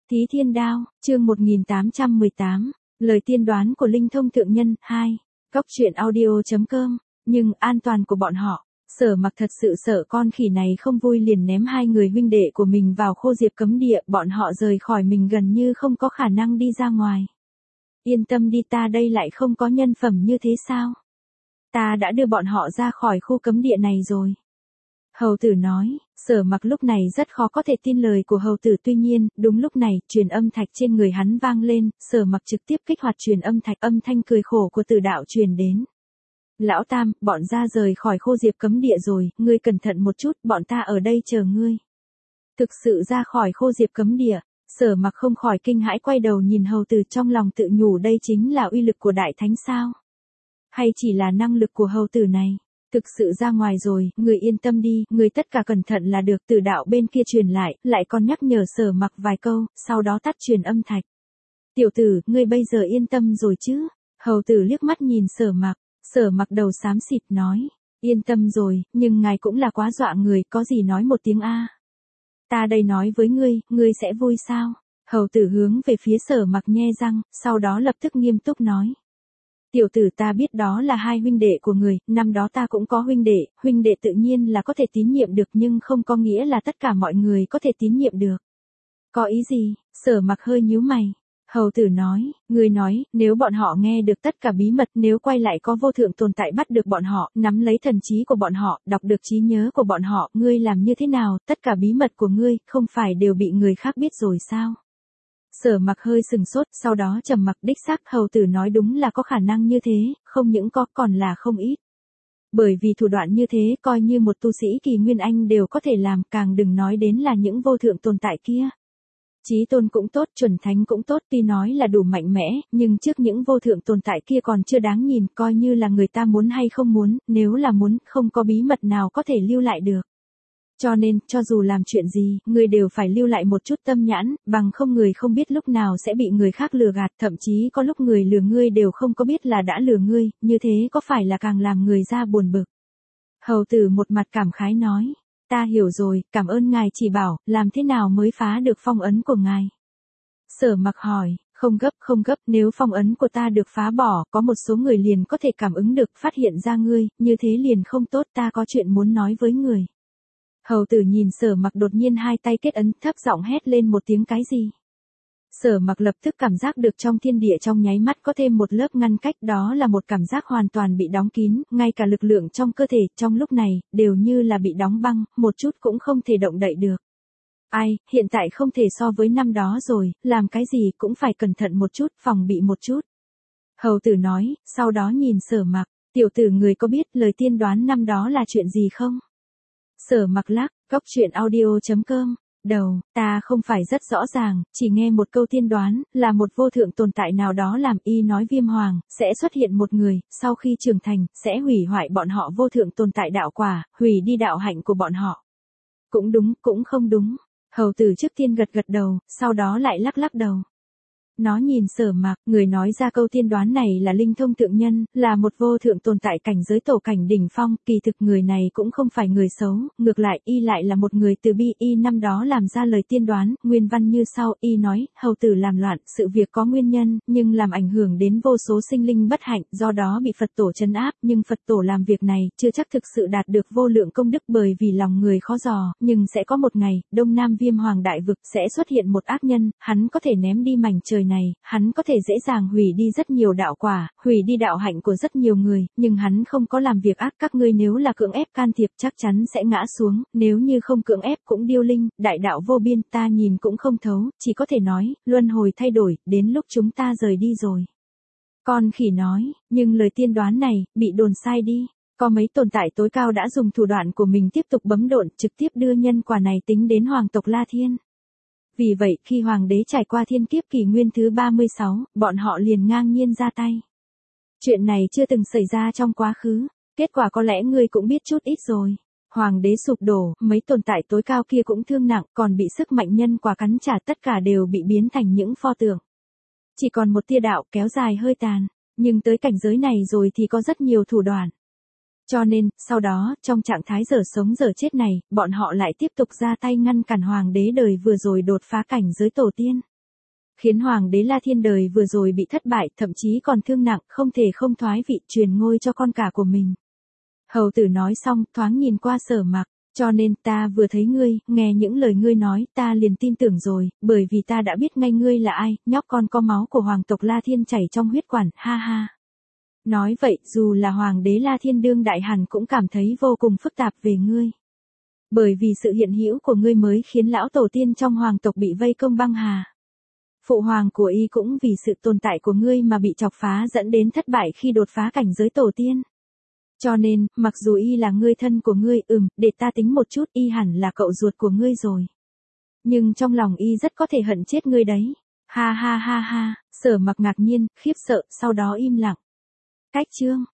Thí Thiên Đao, chương 1818, lời tiên đoán của Linh Thông Thượng Nhân, 2, Cóc truyện audio.com, nhưng an toàn của bọn họ. Sở Mặc thật sự sợ con khỉ này không vui liền ném hai người huynh đệ của mình vào Khô Diệp cấm địa, bọn họ rời khỏi mình gần như không có khả năng đi ra ngoài. Yên tâm đi, ta đây lại không có nhân phẩm như thế sao? Ta đã đưa bọn họ ra khỏi khu cấm địa này rồi. Hầu tử nói. Sở Mặc lúc này rất khó có thể tin lời của hầu tử, tuy nhiên, đúng lúc này, truyền âm thạch trên người hắn vang lên, Sở Mặc trực tiếp kích hoạt truyền âm thạch, âm thanh cười khổ của Tử Đạo truyền đến. Lão Tam, bọn ra rời khỏi Khô Diệp cấm địa rồi, ngươi cẩn thận một chút, bọn ta ở đây chờ ngươi. Thực sự ra khỏi Khô Diệp cấm địa, Sở Mặc không khỏi kinh hãi, quay đầu nhìn hầu tử, trong lòng tự nhủ đây chính là uy lực của Đại Thánh sao? Hay chỉ là năng lực của hầu tử này? Thực sự ra ngoài rồi, người yên tâm đi, người tất cả cẩn thận là được. Tử Đạo bên kia truyền lại còn nhắc nhở Sở Mặc vài câu, sau đó tắt truyền âm thạch. Tiểu tử, ngươi bây giờ yên tâm rồi chứ? Hầu tử liếc mắt nhìn Sở Mặc đầu xám xịt nói, yên tâm rồi, nhưng ngài cũng là quá dọa người, có gì nói một tiếng a. Ta đây nói với ngươi sẽ vui sao? Hầu tử hướng về phía Sở Mặc nhe răng, sau đó lập tức nghiêm túc nói. Tiểu tử, ta biết đó là hai huynh đệ của người, năm đó ta cũng có huynh đệ tự nhiên là có thể tín nhiệm được, nhưng không có nghĩa là tất cả mọi người có thể tín nhiệm được. Có ý gì? Sở Mặc hơi nhíu mày. Hầu tử nói, ngươi nói, nếu bọn họ nghe được tất cả bí mật, nếu quay lại có vô thượng tồn tại bắt được bọn họ, nắm lấy thần trí của bọn họ, đọc được trí nhớ của bọn họ, ngươi làm như thế nào, tất cả bí mật của ngươi, không phải đều bị người khác biết rồi sao? Sở Mặc hơi sừng sốt, sau đó trầm mặc, đích xác hầu tử nói đúng là có khả năng như thế, không những có, còn là không ít. Bởi vì thủ đoạn như thế, coi như một tu sĩ kỳ nguyên anh đều có thể làm, càng đừng nói đến là những vô thượng tồn tại kia. Chí tôn cũng tốt, chuẩn thánh cũng tốt, tuy nói là đủ mạnh mẽ, nhưng trước những vô thượng tồn tại kia còn chưa đáng nhìn, coi như là người ta muốn hay không muốn, nếu là muốn, không có bí mật nào có thể lưu lại được. Cho nên, cho dù làm chuyện gì, người đều phải lưu lại một chút tâm nhãn, bằng không người không biết lúc nào sẽ bị người khác lừa gạt, thậm chí có lúc người lừa ngươi đều không có biết là đã lừa ngươi, như thế có phải là càng làm người ra buồn bực. Hầu tử một mặt cảm khái nói, ta hiểu rồi, cảm ơn ngài chỉ bảo, làm thế nào mới phá được phong ấn của ngài. Sở Mặc hỏi, không gấp, nếu phong ấn của ta được phá bỏ, có một số người liền có thể cảm ứng được, phát hiện ra ngươi, như thế liền không tốt, ta có chuyện muốn nói với người. Hầu tử nhìn Sở Mặc đột nhiên hai tay kết ấn, thấp giọng hét lên một tiếng cái gì. Sở Mặc lập tức cảm giác được trong thiên địa trong nháy mắt có thêm một lớp ngăn cách, đó là một cảm giác hoàn toàn bị đóng kín, ngay cả lực lượng trong cơ thể, trong lúc này, đều như là bị đóng băng, một chút cũng không thể động đậy được. Ai, hiện tại không thể so với năm đó rồi, làm cái gì cũng phải cẩn thận một chút, phòng bị một chút. Hầu tử nói, sau đó nhìn Sở Mặc, tiểu tử người có biết lời tiên đoán năm đó là chuyện gì không? Sở Mặc lắc, Cóc truyện audio.com, đầu, ta không phải rất rõ ràng, chỉ nghe một câu tiên đoán, là một vô thượng tồn tại nào đó làm, y nói Viêm Hoàng, sẽ xuất hiện một người, sau khi trưởng thành, sẽ hủy hoại bọn họ vô thượng tồn tại đạo quả, hủy đi đạo hạnh của bọn họ. Cũng đúng, cũng không đúng. Hầu tử trước tiên gật đầu, sau đó lại lắc đầu. Nó nhìn Sở Mặc, người nói ra câu tiên đoán này là Linh Thông Thượng Nhân, là một vô thượng tồn tại cảnh giới tổ cảnh đỉnh phong, kỳ thực người này cũng không phải người xấu, ngược lại y lại là một người từ bi, y năm đó làm ra lời tiên đoán, nguyên văn như sau, y nói, hầu tử làm loạn, sự việc có nguyên nhân, nhưng làm ảnh hưởng đến vô số sinh linh bất hạnh, do đó bị Phật tổ trấn áp, nhưng Phật tổ làm việc này, chưa chắc thực sự đạt được vô lượng công đức bởi vì lòng người khó dò, nhưng sẽ có một ngày, Đông Nam Viêm Hoàng đại vực sẽ xuất hiện một ác nhân, hắn có thể ném đi mảnh trời này, hắn có thể dễ dàng hủy đi rất nhiều đạo quả, hủy đi đạo hạnh của rất nhiều người, nhưng hắn không có làm việc ác, các ngươi nếu là cưỡng ép can thiệp chắc chắn sẽ ngã xuống, nếu như không cưỡng ép cũng điêu linh, đại đạo vô biên, ta nhìn cũng không thấu, chỉ có thể nói, luân hồi thay đổi, đến lúc chúng ta rời đi rồi. Con khỉ nói, nhưng lời tiên đoán này, bị đồn sai đi. Có mấy tồn tại tối cao đã dùng thủ đoạn của mình tiếp tục bấm độn, trực tiếp đưa nhân quả này tính đến hoàng tộc La Thiên. Vì vậy, khi hoàng đế trải qua thiên kiếp kỷ nguyên thứ 36, bọn họ liền ngang nhiên ra tay. Chuyện này chưa từng xảy ra trong quá khứ, kết quả có lẽ ngươi cũng biết chút ít rồi. Hoàng đế sụp đổ, mấy tồn tại tối cao kia cũng thương nặng, còn bị sức mạnh nhân quả cắn trả, tất cả đều bị biến thành những pho tượng. Chỉ còn một tia đạo kéo dài hơi tàn, nhưng tới cảnh giới này rồi thì có rất nhiều thủ đoạn. Cho nên, sau đó, trong trạng thái giờ sống giờ chết này, bọn họ lại tiếp tục ra tay ngăn cản hoàng đế đời vừa rồi đột phá cảnh giới tổ tiên. Khiến hoàng đế La Thiên đời vừa rồi bị thất bại, thậm chí còn thương nặng, không thể không thoái vị truyền ngôi cho con cả của mình. Hầu tử nói xong, thoáng nhìn qua Sở Mặc, cho nên ta vừa thấy ngươi, nghe những lời ngươi nói, ta liền tin tưởng rồi, bởi vì ta đã biết ngay ngươi là ai, nhóc con có máu của hoàng tộc La Thiên chảy trong huyết quản, ha ha. Nói vậy, dù là hoàng đế La Thiên đương đại hẳn cũng cảm thấy vô cùng phức tạp về ngươi. Bởi vì sự hiện hữu của ngươi mới khiến lão tổ tiên trong hoàng tộc bị vây công băng hà. Phụ hoàng của y cũng vì sự tồn tại của ngươi mà bị chọc phá dẫn đến thất bại khi đột phá cảnh giới tổ tiên. Cho nên, mặc dù y là ngươi thân của ngươi, để ta tính một chút, y hẳn là cậu ruột của ngươi rồi. Nhưng trong lòng y rất có thể hận chết ngươi đấy. Ha ha ha ha, Sở Mặc ngạc nhiên, khiếp sợ, sau đó im lặng. Cách chương